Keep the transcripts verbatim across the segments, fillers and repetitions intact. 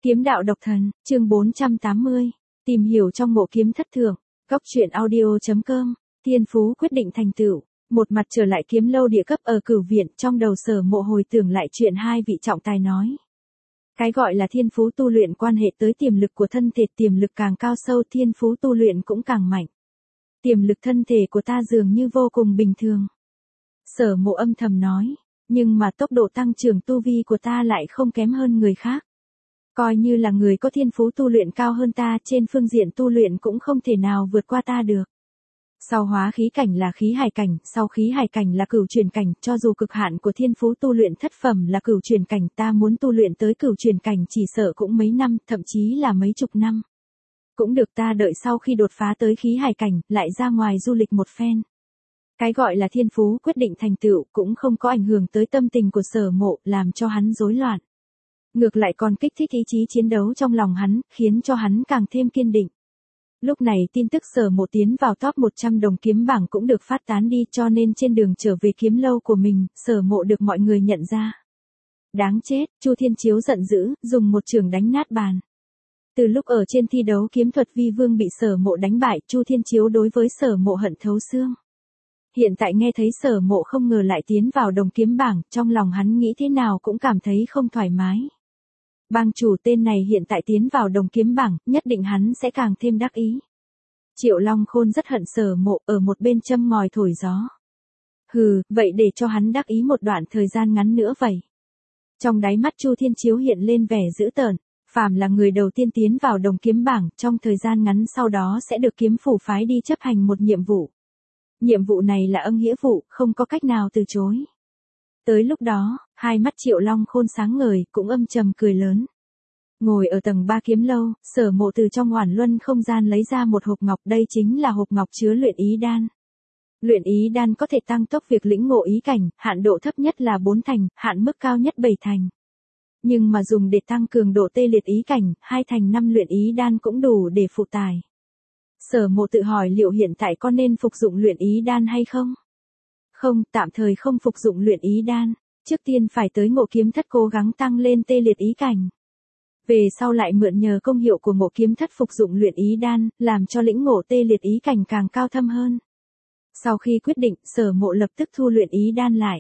Kiếm đạo độc thần, chương bốn trăm tám mươi. Tìm hiểu trong ngộ kiếm thất thượng. Góc truyện audio chấm com. Thiên phú quyết định thành tựu. Một mặt trở lại kiếm lâu địa cấp ở Cửu Viện, trong đầu Sở Mộ hồi tưởng lại chuyện hai vị trọng tài nói. Cái gọi là thiên phú tu luyện quan hệ tới tiềm lực của thân thể, tiềm lực càng cao sâu thiên phú tu luyện cũng càng mạnh. Tiềm lực thân thể của ta dường như vô cùng bình thường. Sở Mộ âm thầm nói, nhưng mà tốc độ tăng trưởng tu vi của ta lại không kém hơn người khác. Coi như là người có thiên phú tu luyện cao hơn ta, trên phương diện tu luyện cũng không thể nào vượt qua ta được. Sau hóa khí cảnh là khí hải cảnh, sau khí hải cảnh là cửu truyền cảnh, cho dù cực hạn của thiên phú tu luyện thất phẩm là cửu truyền cảnh, ta muốn tu luyện tới cửu truyền cảnh chỉ sợ cũng mấy năm, thậm chí là mấy chục năm. Cũng được, ta đợi sau khi đột phá tới khí hải cảnh, lại ra ngoài du lịch một phen. Cái gọi là thiên phú quyết định thành tựu cũng không có ảnh hưởng tới tâm tình của Sở Mộ, làm cho hắn rối loạn. Ngược lại còn kích thích ý chí chiến đấu trong lòng hắn, khiến cho hắn càng thêm kiên định. Lúc này tin tức Sở Mộ tiến vào top một trăm đồng kiếm bảng cũng được phát tán đi, cho nên trên đường trở về kiếm lâu của mình, Sở Mộ được mọi người nhận ra. Đáng chết, Chu Thiên Chiếu giận dữ, dùng một chưởng đánh nát bàn. Từ lúc ở trên thi đấu kiếm thuật vi vương bị Sở Mộ đánh bại, Chu Thiên Chiếu đối với Sở Mộ hận thấu xương. Hiện tại nghe thấy Sở Mộ không ngờ lại tiến vào đồng kiếm bảng, trong lòng hắn nghĩ thế nào cũng cảm thấy không thoải mái. Bang chủ tên này hiện tại tiến vào đồng kiếm bảng, nhất định hắn sẽ càng thêm đắc ý. Triệu Long Khôn rất hận Sở Mộ, ở một bên châm ngòi thổi gió. Hừ, vậy để cho hắn đắc ý một đoạn thời gian ngắn nữa vậy. Trong đáy mắt Chu Thiên Chiếu hiện lên vẻ dữ tợn, phàm là người đầu tiên tiến vào đồng kiếm bảng, trong thời gian ngắn sau đó sẽ được kiếm phủ phái đi chấp hành một nhiệm vụ. Nhiệm vụ này là ân nghĩa vụ, không có cách nào từ chối. Tới lúc đó, hai mắt Triệu Long Khôn sáng ngời, cũng âm trầm cười lớn. Ngồi ở tầng ba kiếm lâu, Sở Mộ từ trong Oản Luân không gian lấy ra một hộp ngọc, đây chính là hộp ngọc chứa luyện ý đan. Luyện ý đan có thể tăng tốc việc lĩnh ngộ ý cảnh, hạn độ thấp nhất là bốn thành, hạn mức cao nhất bảy thành. Nhưng mà dùng để tăng cường độ tê liệt ý cảnh, hai thành năm luyện ý đan cũng đủ để phụ tải. Sở Mộ tự hỏi liệu hiện tại có nên phục dụng luyện ý đan hay không? Không, tạm thời không phục dụng luyện ý đan, trước tiên phải tới ngộ kiếm thất cố gắng tăng lên tê liệt ý cảnh. Về sau lại mượn nhờ công hiệu của ngộ kiếm thất phục dụng luyện ý đan, làm cho lĩnh ngộ tê liệt ý cảnh càng cao thâm hơn. Sau khi quyết định, Sở Mộ lập tức thu luyện ý đan lại.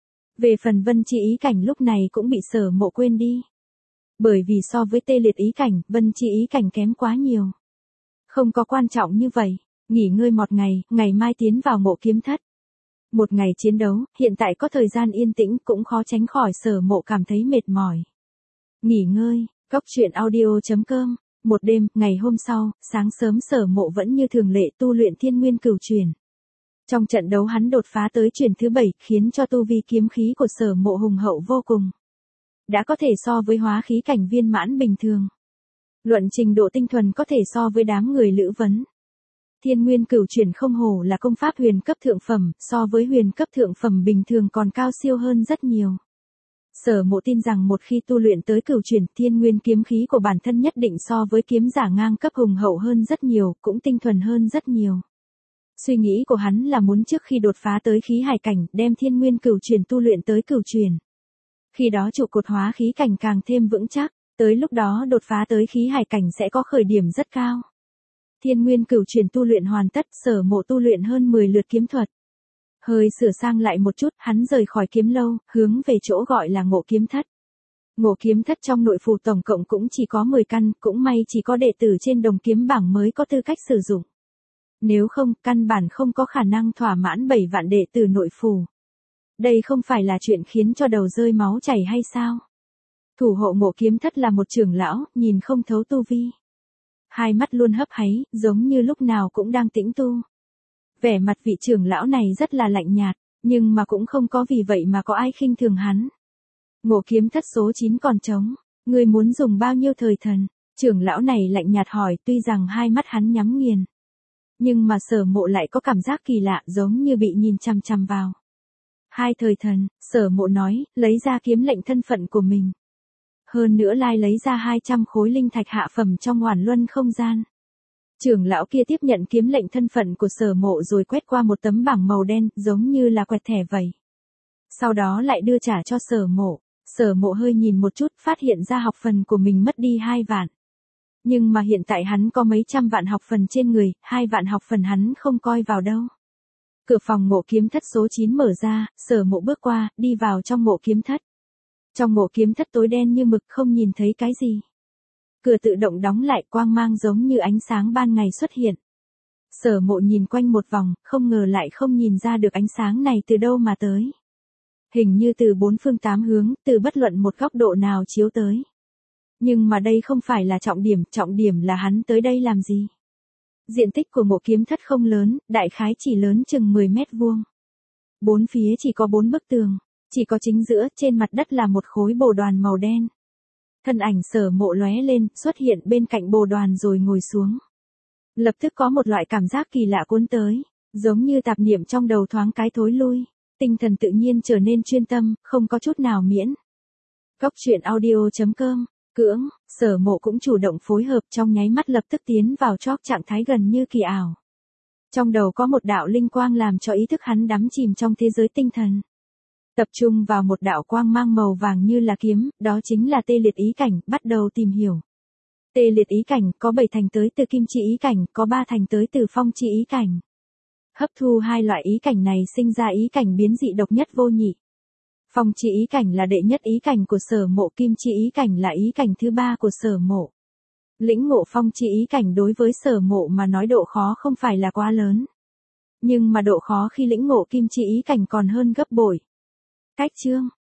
Về phần vân chi ý cảnh lúc này cũng bị Sở Mộ quên đi. Bởi vì so với tê liệt ý cảnh, vân chi ý cảnh kém quá nhiều. Không có quan trọng như vậy, nghỉ ngơi một ngày, ngày mai tiến vào ngộ kiếm thất. Một ngày chiến đấu, hiện tại có thời gian yên tĩnh cũng khó tránh khỏi Sở Mộ cảm thấy mệt mỏi. Nghỉ ngơi, góc truyện audio chấm com. Một đêm, ngày hôm sau, sáng sớm Sở Mộ vẫn như thường lệ tu luyện thiên nguyên cửu truyền. Trong trận đấu hắn đột phá tới truyền thứ bảy, khiến cho tu vi kiếm khí của Sở Mộ hùng hậu vô cùng. Đã có thể so với hóa khí cảnh viên mãn bình thường. Luận trình độ tinh thuần có thể so với đám người Lữ Vấn. Thiên nguyên cửu truyền không hổ là công pháp huyền cấp thượng phẩm, so với huyền cấp thượng phẩm bình thường còn cao siêu hơn rất nhiều. Sở Mộ tin rằng một khi tu luyện tới cửu truyền, thiên nguyên kiếm khí của bản thân nhất định so với kiếm giả ngang cấp hùng hậu hơn rất nhiều, cũng tinh thuần hơn rất nhiều. Suy nghĩ của hắn là muốn trước khi đột phá tới khí hải cảnh, đem thiên nguyên cửu truyền tu luyện tới cửu truyền. Khi đó trụ cột hóa khí cảnh càng thêm vững chắc, tới lúc đó đột phá tới khí hải cảnh sẽ có khởi điểm rất cao. Thiên nguyên cửu truyền tu luyện hoàn tất, Sở Mộ tu luyện hơn mười lượt kiếm thuật. Hơi sửa sang lại một chút, hắn rời khỏi kiếm lâu, hướng về chỗ gọi là ngộ kiếm thất. Ngộ kiếm thất trong nội phủ tổng cộng cũng chỉ có mười căn, cũng may chỉ có đệ tử trên đồng kiếm bảng mới có tư cách sử dụng. Nếu không, căn bản không có khả năng thỏa mãn bảy vạn đệ tử nội phủ. Đây không phải là chuyện khiến cho đầu rơi máu chảy hay sao? Thủ hộ ngộ kiếm thất là một trưởng lão, nhìn không thấu tu vi. Hai mắt luôn hấp háy, giống như lúc nào cũng đang tĩnh tu. Vẻ mặt vị trưởng lão này rất là lạnh nhạt, nhưng mà cũng không có vì vậy mà có ai khinh thường hắn. Ngộ kiếm thất số chín còn trống, ngươi muốn dùng bao nhiêu thời thần? Trưởng lão này lạnh nhạt hỏi, tuy rằng hai mắt hắn nhắm nghiền. Nhưng mà Sở Mộ lại có cảm giác kỳ lạ, giống như bị nhìn chằm chằm vào. Hai thời thần, Sở Mộ nói, lấy ra kiếm lệnh thân phận của mình. Hơn nữa lai lấy ra hai trăm khối linh thạch hạ phẩm trong Oản Luân không gian. Trưởng lão kia tiếp nhận kiếm lệnh thân phận của Sở Mộ rồi quét qua một tấm bảng màu đen, giống như là quẹt thẻ vậy. Sau đó lại đưa trả cho Sở Mộ. Sở Mộ hơi nhìn một chút, phát hiện ra học phần của mình mất đi hai vạn. Nhưng mà hiện tại hắn có mấy trăm vạn học phần trên người, hai vạn học phần hắn không coi vào đâu. Cửa phòng mộ kiếm thất số chín mở ra, Sở Mộ bước qua, đi vào trong mộ kiếm thất. Trong mộ kiếm thất tối đen như mực, không nhìn thấy cái gì. Cửa tự động đóng lại, quang mang giống như ánh sáng ban ngày xuất hiện. Sở Mộ nhìn quanh một vòng, không ngờ lại không nhìn ra được ánh sáng này từ đâu mà tới. Hình như từ bốn phương tám hướng, từ bất luận một góc độ nào chiếu tới. Nhưng mà đây không phải là trọng điểm, trọng điểm là hắn tới đây làm gì. Diện tích của mộ kiếm thất không lớn, đại khái chỉ lớn chừng mười mét vuông. Bốn phía chỉ có bốn bức tường, chỉ có chính giữa, trên mặt đất là một khối bồ đoàn màu đen. Thân ảnh Sở Mộ lóe lên, xuất hiện bên cạnh bồ đoàn rồi ngồi xuống. Lập tức có một loại cảm giác kỳ lạ cuốn tới, giống như tạp niệm trong đầu thoáng cái thối lui, tinh thần tự nhiên trở nên chuyên tâm, không có chút nào miễn. Góc truyện audio chấm com, cưỡng, Sở Mộ cũng chủ động phối hợp, trong nháy mắt lập tức tiến vào chót trạng thái gần như kỳ ảo. Trong đầu có một đạo linh quang làm cho ý thức hắn đắm chìm trong thế giới tinh thần. Tập trung vào một đạo quang mang màu vàng như là kiếm, đó chính là tê liệt ý cảnh, bắt đầu tìm hiểu. Tê liệt ý cảnh có bảy thành tới từ kim chi ý cảnh, có ba thành tới từ phong chi ý cảnh. Hấp thu hai loại ý cảnh này sinh ra ý cảnh biến dị độc nhất vô nhị. Phong chi ý cảnh là đệ nhất ý cảnh của Sở Mộ, kim chi ý cảnh là ý cảnh thứ ba của Sở Mộ. Lĩnh ngộ phong chi ý cảnh đối với Sở Mộ mà nói độ khó không phải là quá lớn. Nhưng mà độ khó khi lĩnh ngộ kim chi ý cảnh còn hơn gấp bội. Cách chương